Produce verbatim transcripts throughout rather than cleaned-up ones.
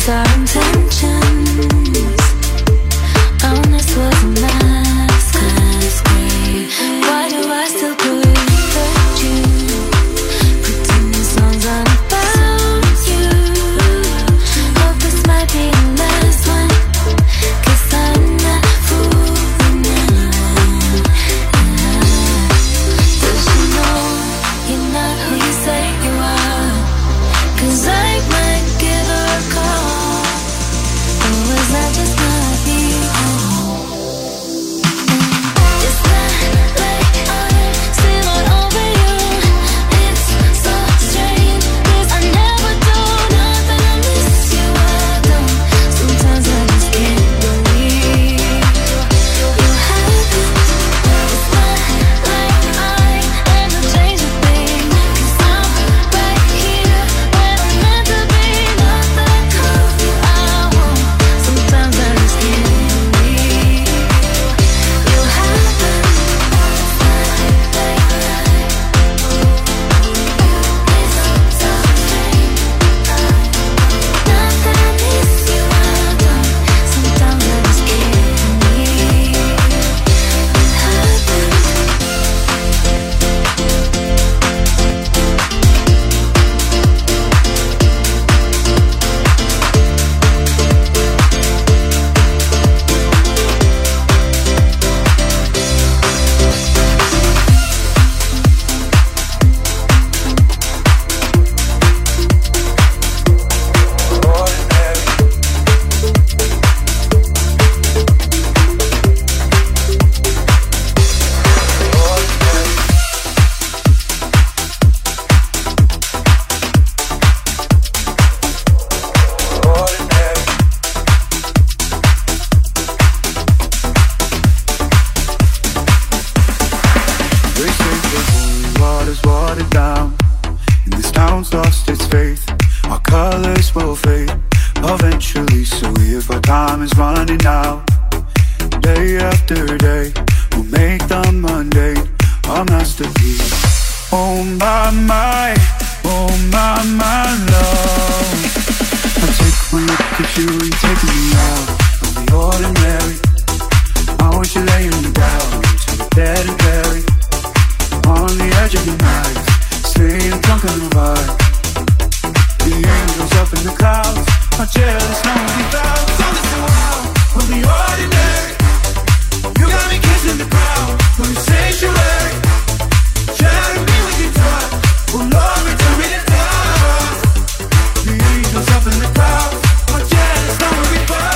was our intentions. Honest was a masquerade. Why do I still put you? Pretending songs on about you. Hope this might be the last one, 'cause I'm not fooling anyone. Does she know you're not who you say you are? 'Cause I might give her a call. Or was that just not me? It's not like I'm still all over you. It's so strange, 'cause I never do nothing. I miss you, I don't. Sometimes I just can't believe you haven't. It's not like I am to change a thing, 'cause I'm right here where I'm meant to be. Not that I call you, I won't. Sometimes I just can't believe you haven't. It's so strange. Not that I miss you, I don't. Sometimes I just can't believe you haven't. They say the holy water's watered down, and this town's lost its faith. Our colors will fade eventually, so if our time is running out, day after day, we'll make the mundane our masterpiece. Oh my, my, oh my, my love. I take one look at you and take me out of the ordinary. I want you laying me down to the dead and buried. On the edge of the night, staying drunk on the vibe. The angels up in the clouds are jealous, no one without. So listen wild, from the ordinary. You got me kissing the crowd from the sanctuary. Sharing me with your touch, oh Lord, return me to dust. The angels up in the clouds are jealous, no one without.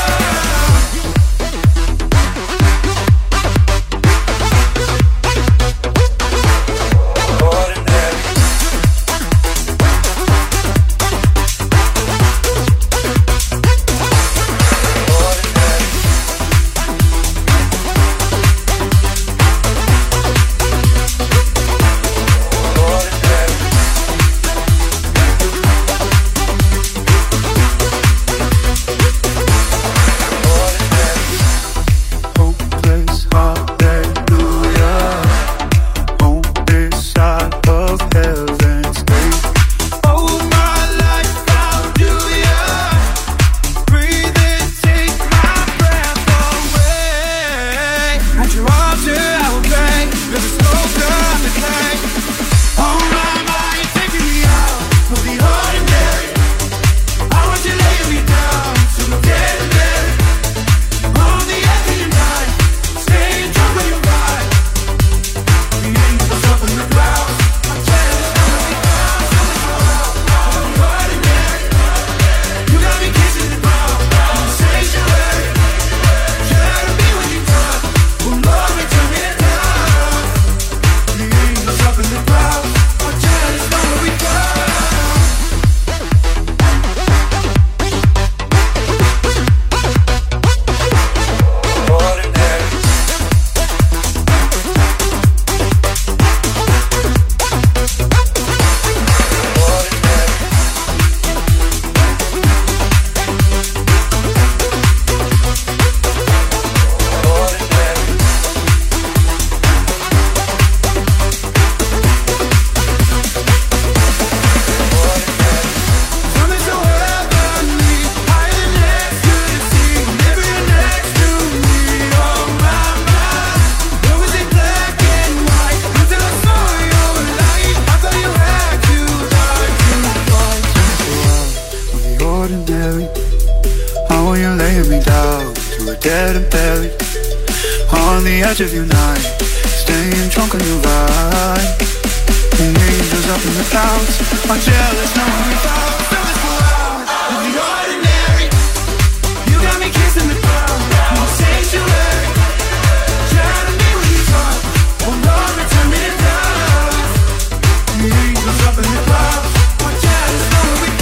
buried on the edge of your night, staying drunk on your vibe. And angels up in the clouds are jealous knowing we found feelings go out of the ordinary. You got me kissing the ground, no sanctuary. Try to be what you thought, oh Lord, return me to dust. The angels up in the clouds are jealous knowing we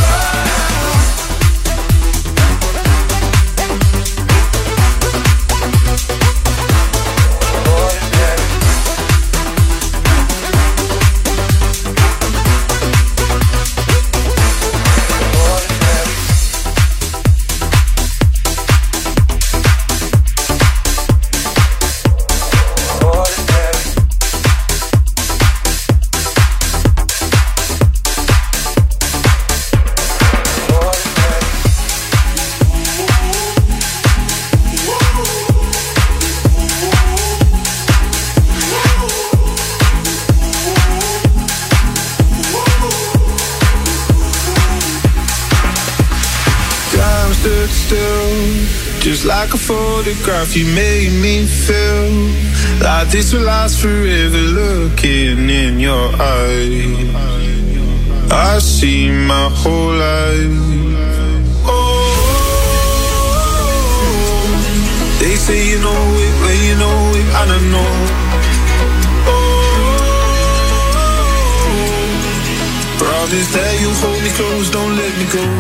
just like a photograph, you made me feel like this will last forever. Looking in your eyes, I see my whole life. Oh, they say you know it when you know it, I don't know. Oh, promise that you hold me close, don't let me go.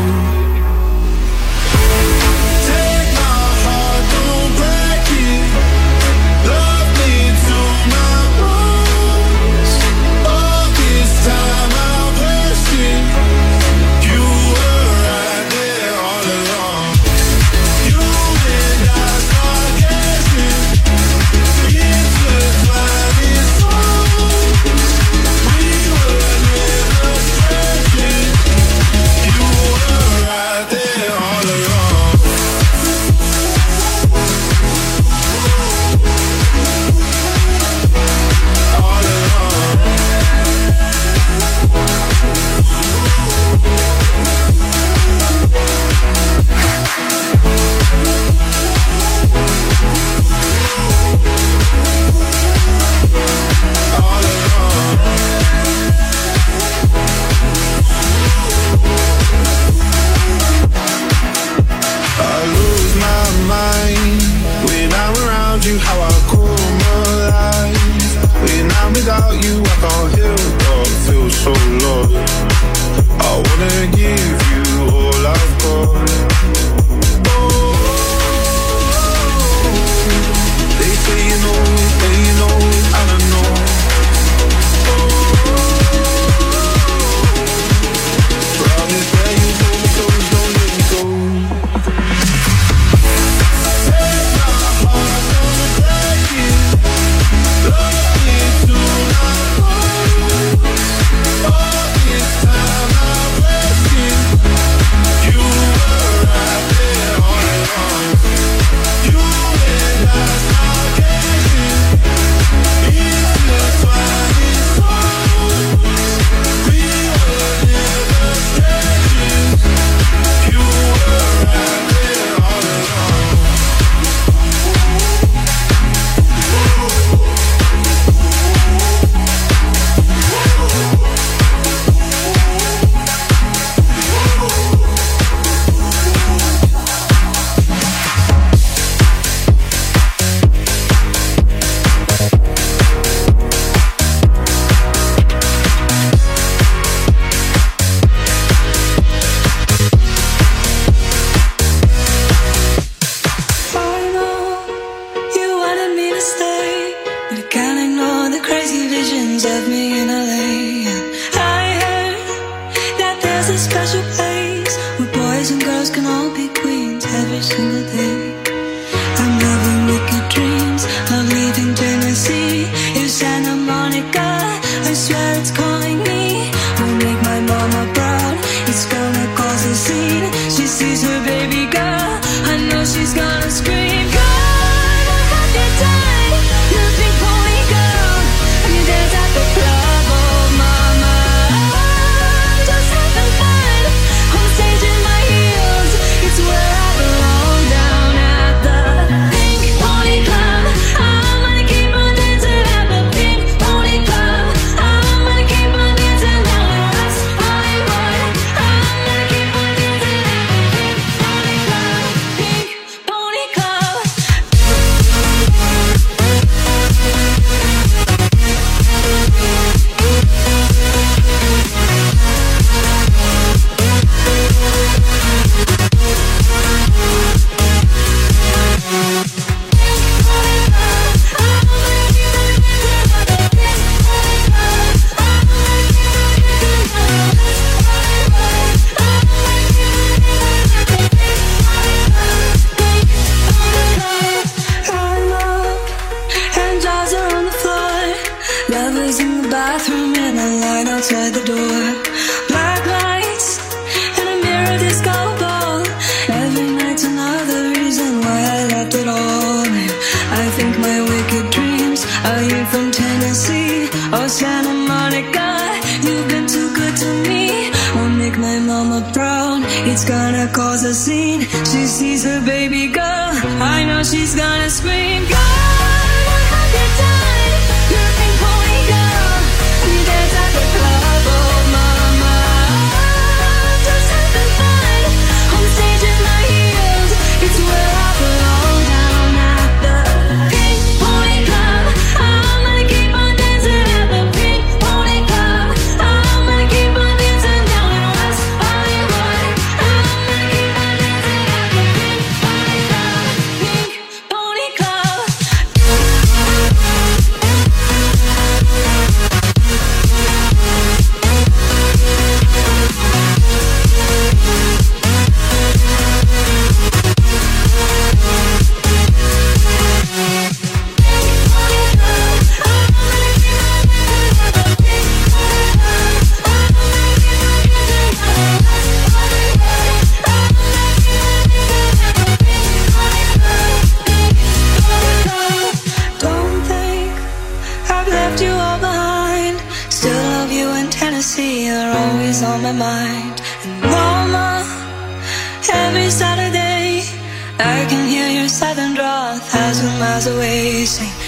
Scream, God, I hope you die. You think for me, girl, and you dance at the club. from midnight light outside the door. Black lights and a mirror disco ball. Every night's another reason why I left it all. I think my wicked dreams are you from Tennessee or Santa Monica. You've been too good to me. I'll make my mama proud. It's gonna cause a scene. She sees her baby girl. I know she's gonna scream. God, what have you done? You're a pink pony girl. You dance at the club, oh mama. Just having fun on stage in my heels. It's where I belong, down at the Pink Pony Club. I'm gonna keep on dancing at the Pink Pony Club. I'm gonna keep on dancing down in West Hollywood. I'm gonna keep on dancing at the Pink Pony Club. Pink Pony Club. Don't think I've left you all behind. Still love you in Tennessee, you're always on my mind. And mama, every Saturday I can hear your southern drawl a thousand miles away. Sing